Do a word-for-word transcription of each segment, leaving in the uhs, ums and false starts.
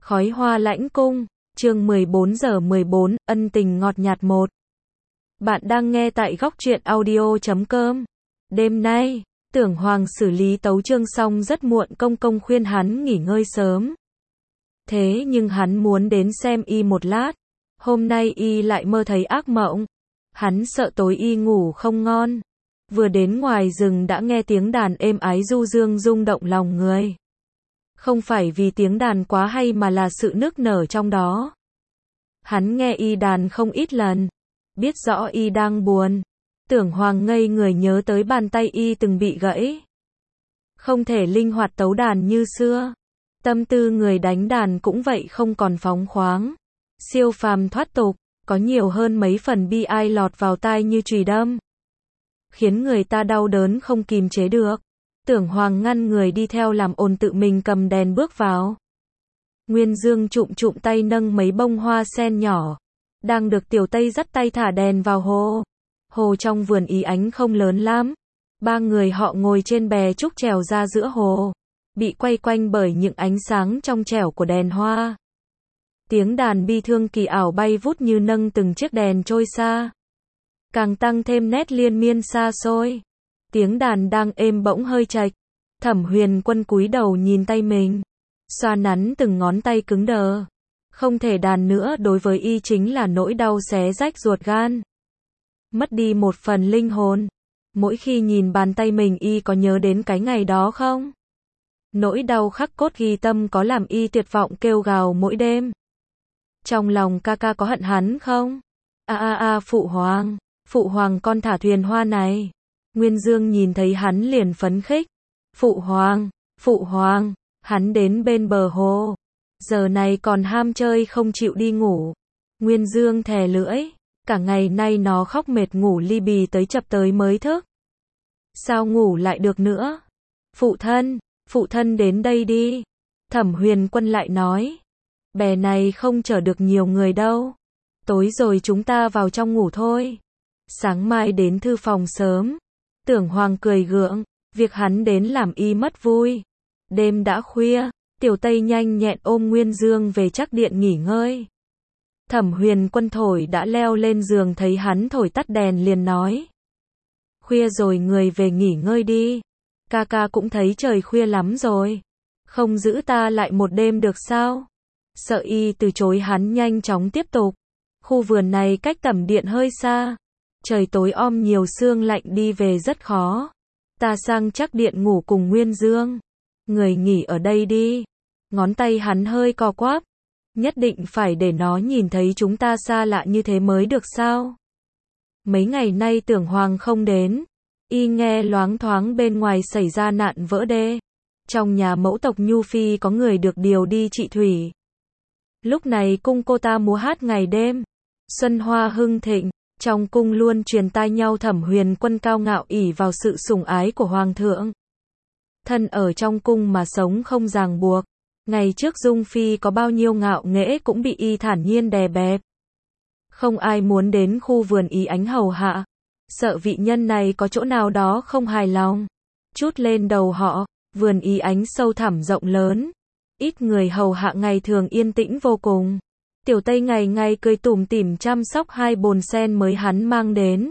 Khói hoa lãnh cung, chương mười bốn giờ mười bốn, ân tình ngọt nhạt một. Bạn đang nghe tại góc truyện audio chấm com. Đêm nay, Tưởng Hoàng xử lý tấu chương xong rất muộn, công công khuyên hắn nghỉ ngơi sớm. Thế nhưng hắn muốn đến xem y một lát. Hôm nay y lại mơ thấy ác mộng. Hắn sợ tối y ngủ không ngon. Vừa đến ngoài rừng đã nghe tiếng đàn êm ái du dương rung động lòng người. Không phải vì tiếng đàn quá hay mà là sự nức nở trong đó. Hắn nghe y đàn không ít lần, biết rõ y đang buồn. Tưởng Hoàng ngây người nhớ tới bàn tay y từng bị gãy. Không thể linh hoạt tấu đàn như xưa. Tâm tư người đánh đàn cũng vậy, không còn phóng khoáng. Siêu phàm thoát tục, có nhiều hơn mấy phần bi ai lọt vào tai như chùy đâm. Khiến người ta đau đớn không kìm chế được. Tưởng Hoàng ngăn người đi theo làm ồn, tự mình cầm đèn bước vào. Nguyên Dương trụm trụm tay nâng mấy bông hoa sen nhỏ. Đang được Tiểu Tây dắt tay thả đèn vào hồ. Hồ trong vườn ý ánh không lớn lắm. Ba người họ ngồi trên bè trúc chèo ra giữa hồ. Bị quay quanh bởi những ánh sáng trong trẻo của đèn hoa. Tiếng đàn bi thương kỳ ảo bay vút như nâng từng chiếc đèn trôi xa. Càng tăng thêm nét liên miên xa xôi. Tiếng đàn đang êm bỗng hơi chạch. Thẩm Huyền Quân cúi đầu nhìn tay mình. Xoa nắn từng ngón tay cứng đờ. Không thể đàn nữa đối với y chính là nỗi đau xé rách ruột gan. Mất đi một phần linh hồn. Mỗi khi nhìn bàn tay mình, y có nhớ đến cái ngày đó không? Nỗi đau khắc cốt ghi tâm có làm y tuyệt vọng kêu gào mỗi đêm. Trong lòng ca ca có hận hắn không? A a a phụ hoàng, phụ hoàng con thả thuyền hoa này. Nguyên Dương nhìn thấy hắn liền phấn khích. Phụ hoàng, phụ hoàng, hắn đến bên bờ hồ. Giờ này còn ham chơi không chịu đi ngủ. Nguyên Dương thè lưỡi. Cả ngày nay nó khóc mệt ngủ li bì tới chập tới mới thức. Sao ngủ lại được nữa? Phụ thân, phụ thân đến đây đi. Thẩm Huyền Quân lại nói. Bè này không chở được nhiều người đâu. Tối rồi chúng ta vào trong ngủ thôi. Sáng mai đến thư phòng sớm. Tưởng Hoàng cười gượng. Việc hắn đến làm y mất vui. Đêm đã khuya. Tiểu Tây nhanh nhẹn ôm Nguyên Dương về chắc điện nghỉ ngơi. Thẩm Huyền Quân thổi đã leo lên giường, thấy hắn thổi tắt đèn liền nói. Khuya rồi, người về nghỉ ngơi đi. Ca ca cũng thấy trời khuya lắm rồi. Không giữ ta lại một đêm được sao? Sợ y từ chối, hắn nhanh chóng tiếp tục. Khu vườn này cách tẩm điện hơi xa. Trời tối om nhiều sương lạnh, đi về rất khó. Ta sang chắc điện ngủ cùng Nguyên Dương. Người nghỉ ở đây đi. Ngón tay hắn hơi co quắp. Nhất định phải để nó nhìn thấy chúng ta xa lạ như thế mới được sao? Mấy ngày nay Tưởng Hoàng không đến. Y nghe loáng thoáng bên ngoài xảy ra nạn vỡ đê. Trong nhà mẫu tộc Nhu Phi có người được điều đi trị thủy. Lúc này cung cô ta múa hát ngày đêm. Xuân hoa hưng thịnh. Trong cung luôn truyền tai nhau Thẩm Huyền Quân cao ngạo ỷ vào sự sủng ái của Hoàng thượng. Thân ở trong cung mà sống không ràng buộc. Ngày trước Dung Phi có bao nhiêu ngạo nghễ cũng bị y thản nhiên đè bẹp. Không ai muốn đến khu vườn ý ánh hầu hạ. Sợ vị nhân này có chỗ nào đó không hài lòng. Chút lên đầu họ, vườn ý ánh sâu thẳm rộng lớn. Ít người hầu hạ, ngày thường yên tĩnh vô cùng. Tiểu Tây ngày ngày cười tủm tỉm chăm sóc hai bồn sen mới hắn mang đến.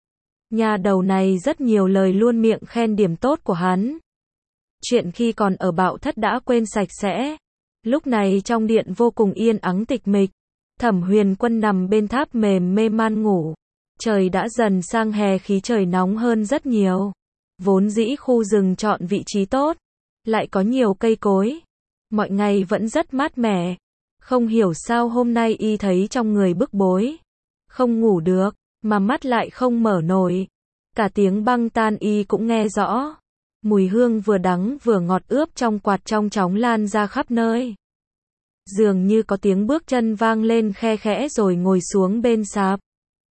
Nhà đầu này rất nhiều lời luôn miệng khen điểm tốt của hắn. Chuyện khi còn ở Bạo Thất đã quên sạch sẽ. Lúc này trong điện vô cùng yên ắng tịch mịch. Thẩm Huyền Quân nằm bên tháp mềm mê man ngủ. Trời đã dần sang hè, khí trời nóng hơn rất nhiều. Vốn dĩ khu rừng chọn vị trí tốt. Lại có nhiều cây cối. Mọi ngày vẫn rất mát mẻ. Không hiểu sao hôm nay y thấy trong người bức bối. Không ngủ được, mà mắt lại không mở nổi. Cả tiếng băng tan y cũng nghe rõ. Mùi hương vừa đắng vừa ngọt ướp trong quạt trong chóng lan ra khắp nơi. Dường như có tiếng bước chân vang lên khe khẽ rồi ngồi xuống bên sạp.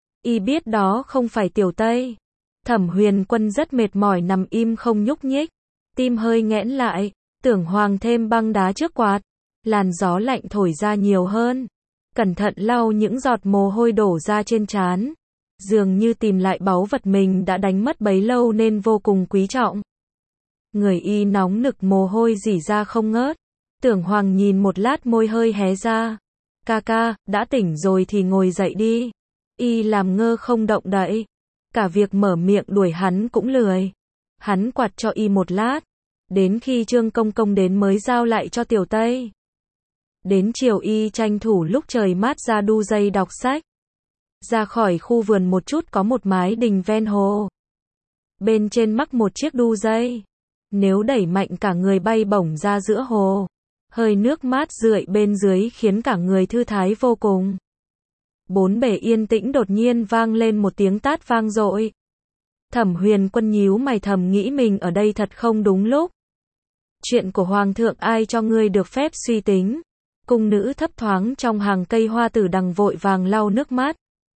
Y biết đó không phải Tiểu Tây. Thẩm Huyền Quân rất mệt mỏi nằm im không nhúc nhích. Tim hơi nghẽn lại. Tưởng Hoàng thêm băng đá trước quạt. Làn gió lạnh thổi ra nhiều hơn. Cẩn thận lau những giọt mồ hôi đổ ra trên trán. Dường như tìm lại báu vật mình đã đánh mất bấy lâu nên vô cùng quý trọng. Người y nóng nực, mồ hôi rỉ ra không ngớt. Tưởng Hoàng nhìn một lát môi hơi hé ra. Ca ca, đã tỉnh rồi thì ngồi dậy đi. Y làm ngơ không động đậy. Cả việc mở miệng đuổi hắn cũng lười. Hắn quạt cho Y một lát. Đến khi Trương Công Công đến mới giao lại cho Tiểu Tây. Đến chiều Y tranh thủ lúc trời mát ra đu dây đọc sách. Ra khỏi khu vườn một chút có một mái đình ven hồ. Bên trên mắc một chiếc đu dây. Nếu đẩy mạnh cả người bay bổng ra giữa hồ. Hơi nước mát rượi bên dưới khiến cả người thư thái vô cùng. Bốn bề yên tĩnh đột nhiên vang lên một tiếng tát vang dội. Thẩm Huyền Quân nhíu mày thầm nghĩ mình ở đây thật không đúng lúc. Chuyện của Hoàng thượng ai cho ngươi được phép suy tính. Cung nữ thấp thoáng trong hàng cây hoa tử đằng vội vàng lau nước mắt.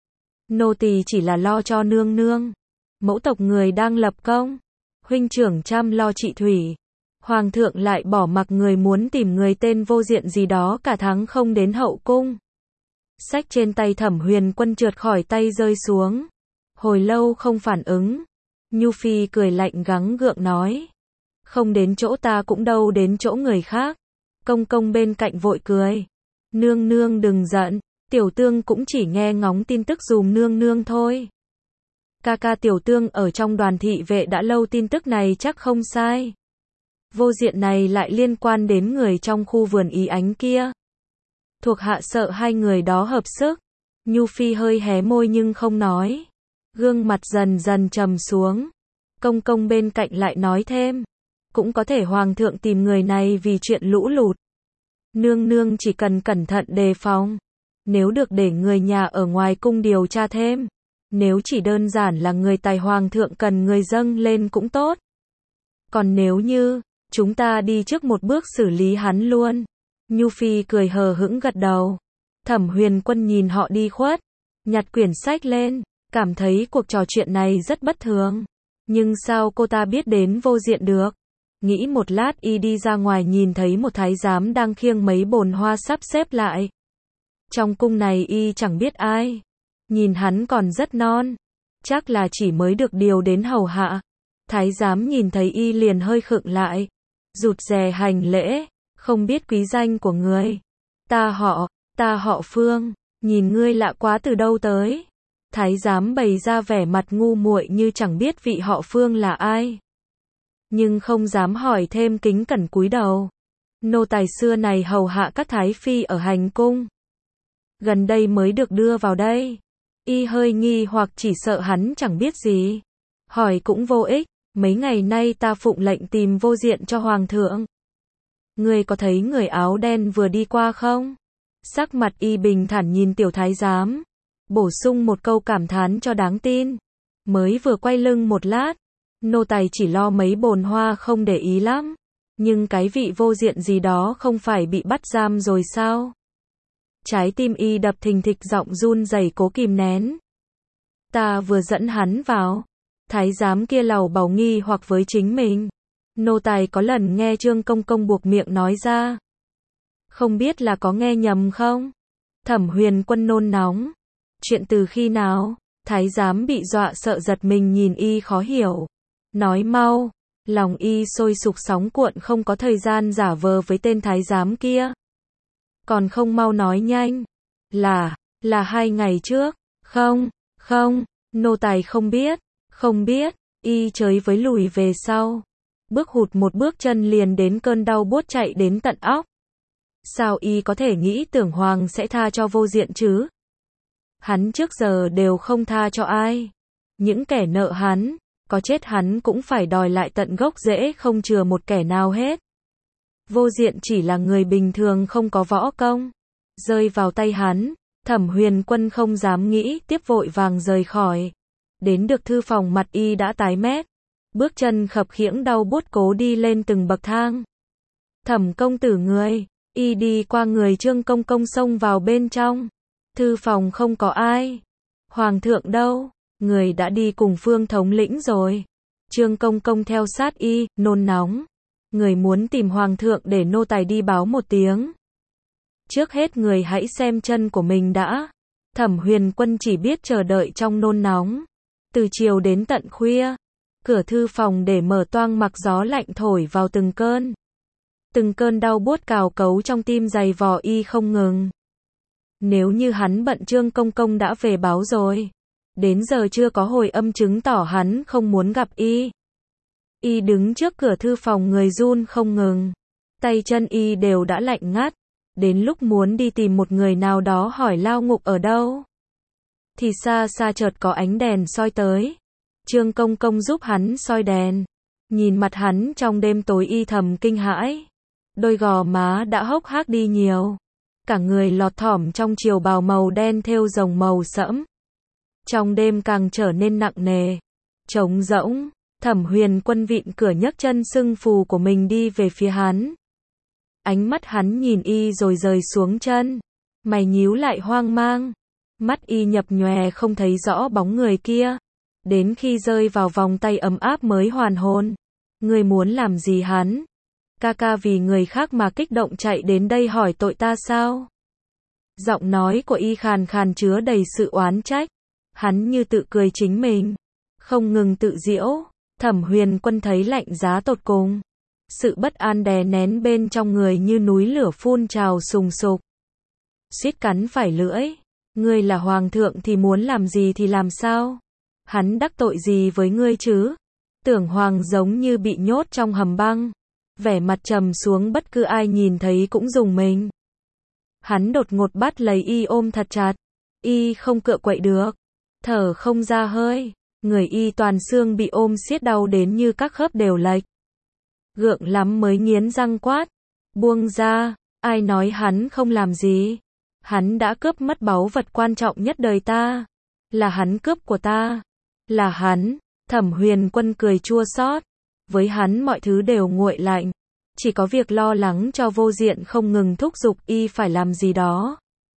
Nô tỳ chỉ là lo cho nương nương. Mẫu tộc người đang lập công. Huynh trưởng chăm lo trị thủy. Hoàng thượng lại bỏ mặc người muốn tìm người tên vô diện gì đó cả tháng không đến hậu cung. Sách trên tay Thẩm Huyền Quân trượt khỏi tay rơi xuống. Hồi lâu không phản ứng. Nhu Phi cười lạnh gắng gượng nói. Không đến chỗ ta cũng đâu đến chỗ người khác. Công công bên cạnh vội cười. Nương nương đừng giận. Tiểu tương cũng chỉ nghe ngóng tin tức dùm nương nương thôi. Ca ca tiểu tương ở trong đoàn thị vệ đã lâu tin tức này chắc không sai. Vô diện này lại liên quan đến người trong khu vườn Ý Ánh kia. Thuộc hạ sợ hai người đó hợp sức. Nhu Phi hơi hé môi nhưng không nói. Gương mặt dần dần trầm xuống. Công công bên cạnh lại nói thêm. Cũng có thể Hoàng thượng tìm người này vì chuyện lũ lụt. Nương nương chỉ cần cẩn thận đề phòng. Nếu được để người nhà ở ngoài cung điều tra thêm. Nếu chỉ đơn giản là người tài Hoàng thượng cần người dâng lên cũng tốt. Còn nếu như, chúng ta đi trước một bước xử lý hắn luôn. Nhu Phi cười hờ hững gật đầu. Thẩm Huyền Quân nhìn họ đi khuất. Nhặt quyển sách lên. Cảm thấy cuộc trò chuyện này rất bất thường. Nhưng sao cô ta biết đến vô diện được? Nghĩ một lát Y đi ra ngoài nhìn thấy một thái giám đang khiêng mấy bồn hoa sắp xếp lại. Trong cung này Y chẳng biết ai. Nhìn hắn còn rất non. Chắc là chỉ mới được điều đến hầu hạ. Thái giám nhìn thấy Y liền hơi khựng lại. Rụt rè hành lễ. Không biết quý danh của người. Ta họ, ta họ Phương. Nhìn ngươi lạ quá từ đâu tới. Thái giám bày ra vẻ mặt ngu muội như chẳng biết vị họ Phương là ai. Nhưng không dám hỏi thêm kính cẩn cúi đầu. Nô tài xưa này hầu hạ các thái phi ở hành cung. Gần đây mới được đưa vào đây. Y hơi nghi hoặc chỉ sợ hắn chẳng biết gì. Hỏi cũng vô ích. Mấy ngày nay ta phụng lệnh tìm vô diện cho Hoàng thượng. Ngươi có thấy người áo đen vừa đi qua không? Sắc mặt Y bình thản nhìn tiểu thái giám. Bổ sung một câu cảm thán cho đáng tin. Mới vừa quay lưng một lát. Nô tài chỉ lo mấy bồn hoa không để ý lắm. Nhưng cái vị vô diện gì đó không phải bị bắt giam rồi sao? Trái tim Y đập thình thịch giọng run rẩy cố kìm nén. Ta vừa dẫn hắn vào. Thái giám kia lầu bầu nghi hoặc với chính mình. Nô tài có lần nghe Trương Công Công buộc miệng nói ra. Không biết là có nghe nhầm không? Thẩm Huyền Quân nôn nóng. Chuyện từ khi nào? Thái giám bị dọa sợ giật mình nhìn Y khó hiểu. Nói mau. Lòng Y sôi sục sóng cuộn không có thời gian giả vờ với tên thái giám kia. Còn không mau nói nhanh. Là, là hai ngày trước. Không, không, nô tài không biết, không biết. Y chới với lùi về sau. Bước hụt một bước chân liền đến cơn đau buốt chạy đến tận óc. Sao Y có thể nghĩ tưởng Hoàng sẽ tha cho vô diện chứ? Hắn trước giờ đều không tha cho ai. Những kẻ nợ hắn, có chết hắn cũng phải đòi lại tận gốc rễ không chừa một kẻ nào hết. Vô diện chỉ là người bình thường không có võ công. Rơi vào tay hắn, Thẩm Huyền Quân không dám nghĩ tiếp vội vàng rời khỏi. Đến được thư phòng mặt Y đã tái mét. Bước chân khập khiễng đau buốt cố đi lên từng bậc thang. Thẩm công tử người, Y đi qua người Trương Công Công xông vào bên trong. Thư phòng không có ai. Hoàng thượng đâu? Người đã đi cùng Phương thống lĩnh rồi. Trương Công Công theo sát Y, nôn nóng. Người muốn tìm Hoàng thượng để nô tài đi báo một tiếng. Trước hết người hãy xem chân của mình đã. Thẩm Huyền Quân chỉ biết chờ đợi trong nôn nóng. Từ chiều đến tận khuya. Cửa thư phòng để mở toang mặc gió lạnh thổi vào từng cơn. Từng cơn đau buốt cào cấu trong tim giày vò y không ngừng. Nếu như hắn bận Trương Công Công đã về báo rồi. Đến giờ chưa có hồi âm chứng tỏ hắn không muốn gặp y. Y đứng trước cửa thư phòng người run không ngừng. Tay chân y đều đã lạnh ngắt. Đến lúc muốn đi tìm một người nào đó hỏi lao ngục ở đâu. Thì xa xa chợt có ánh đèn soi tới. Trương Công Công giúp hắn soi đèn. Nhìn mặt hắn trong đêm tối y thầm kinh hãi. Đôi gò má đã hốc hác đi nhiều. Cả người lọt thỏm trong chiều bào màu đen thêu rồng màu sẫm. Trong đêm càng trở nên nặng nề. Trống rỗng. Thẩm Huyền Quân vịn cửa nhấc chân sưng phù của mình đi về phía hắn. Ánh mắt hắn nhìn y rồi rời xuống chân. Mày nhíu lại hoang mang. Mắt y nhập nhòe không thấy rõ bóng người kia. Đến khi rơi vào vòng tay ấm áp mới hoàn hồn. Ngươi muốn làm gì hắn? Ca ca vì người khác mà kích động chạy đến đây hỏi tội ta sao? Giọng nói của y khàn khàn chứa đầy sự oán trách. Hắn như tự cười chính mình. Không ngừng tự giễu. Thẩm Huyền Quân thấy lạnh giá tột cùng. Sự bất an đè nén bên trong người như núi lửa phun trào sùng sục. Suýt cắn phải lưỡi. Ngươi là hoàng thượng thì muốn làm gì thì làm sao? Hắn đắc tội gì với ngươi chứ? Tưởng Hoàng giống như bị nhốt trong hầm băng. Vẻ mặt trầm xuống bất cứ ai nhìn thấy cũng rùng mình. Hắn đột ngột bắt lấy y ôm thật chặt. Y không cựa quậy được. Thở không ra hơi. Người y toàn xương bị ôm siết đau đến như các khớp đều lệch. Gượng lắm mới nghiến răng quát. Buông ra. Ai nói hắn không làm gì? Hắn đã cướp mất báu vật quan trọng nhất đời ta. Là hắn cướp của ta. Là hắn. Thẩm Huyền Quân cười chua xót. Với hắn mọi thứ đều nguội lạnh. Chỉ có việc lo lắng cho Vô Diện không ngừng thúc giục y phải làm gì đó.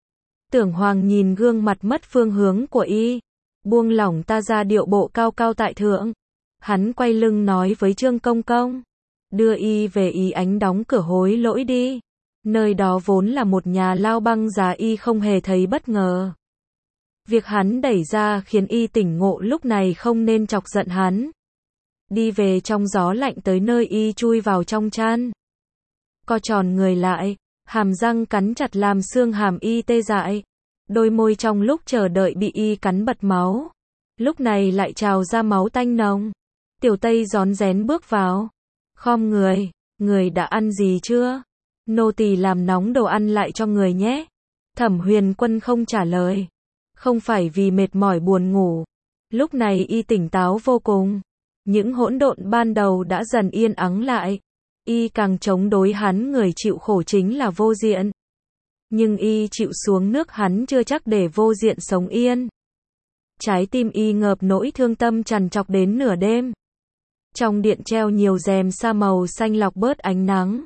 Tưởng Hoàng nhìn gương mặt mất phương hướng của y. Buông lỏng ta ra điệu bộ cao cao tại thượng. Hắn quay lưng nói với Trương Công Công. Đưa y về Y Ánh đóng cửa hối lỗi đi. Nơi đó vốn là một nhà lao băng giá y không hề thấy bất ngờ. Việc hắn đẩy ra khiến y tỉnh ngộ lúc này không nên chọc giận hắn. Đi về trong gió lạnh tới nơi y chui vào trong chăn. Co tròn người lại, hàm răng cắn chặt làm xương hàm y tê dại. Đôi môi trong lúc chờ đợi bị y cắn bật máu. Lúc này lại trào ra máu tanh nồng. Tiểu Tây rón rén bước vào. Khom người, người đã ăn gì chưa? Nô tỳ làm nóng đồ ăn lại cho người nhé. Thẩm Huyền Quân không trả lời. Không phải vì mệt mỏi buồn ngủ. Lúc này y tỉnh táo vô cùng. Những hỗn độn ban đầu đã dần yên ắng lại. Y càng chống đối hắn người chịu khổ chính là Vô Diện. Nhưng y chịu xuống nước hắn chưa chắc để Vô Diện sống yên. Trái tim y ngợp nỗi thương tâm trằn trọc đến nửa đêm. Trong điện treo nhiều rèm sa màu xanh lọc bớt ánh nắng.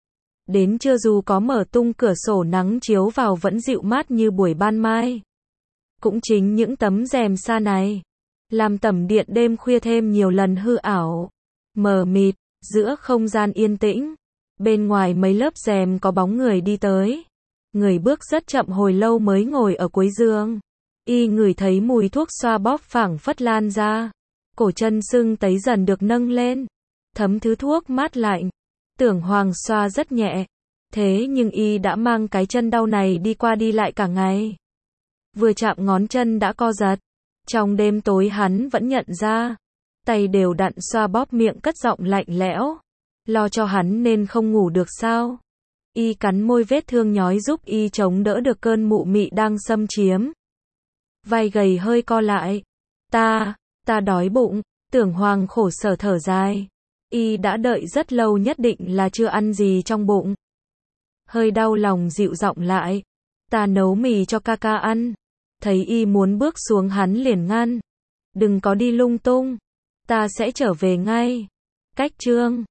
Đến trưa dù có mở tung cửa sổ nắng chiếu vào vẫn dịu mát như buổi ban mai. Cũng chính những tấm rèm sa này làm tầm điện đêm khuya thêm nhiều lần hư ảo, mờ mịt, giữa không gian yên tĩnh. Bên ngoài mấy lớp rèm có bóng người đi tới. Người bước rất chậm hồi lâu mới ngồi ở cuối giường. Y ngửi thấy mùi thuốc xoa bóp phảng phất lan ra. Cổ chân sưng tấy dần được nâng lên. Thấm thứ thuốc mát lạnh. Tưởng Hoàng xoa rất nhẹ. Thế nhưng y đã mang cái chân đau này đi qua đi lại cả ngày. Vừa chạm ngón chân đã co giật. Trong đêm tối hắn vẫn nhận ra. Tay đều đặn xoa bóp miệng cất giọng lạnh lẽo. Lo cho hắn nên không ngủ được sao? Y cắn môi vết thương nhói giúp y chống đỡ được cơn mụ mị đang xâm chiếm. Vai gầy hơi co lại. Ta, ta đói bụng. Tưởng Hoàng khổ sở thở dài. Y đã đợi rất lâu nhất định là chưa ăn gì trong bụng. Hơi đau lòng dịu giọng lại. Ta nấu mì cho ca ca ăn. Thấy y muốn bước xuống hắn liền ngăn. Đừng có đi lung tung. Ta sẽ trở về ngay. Cách Trương.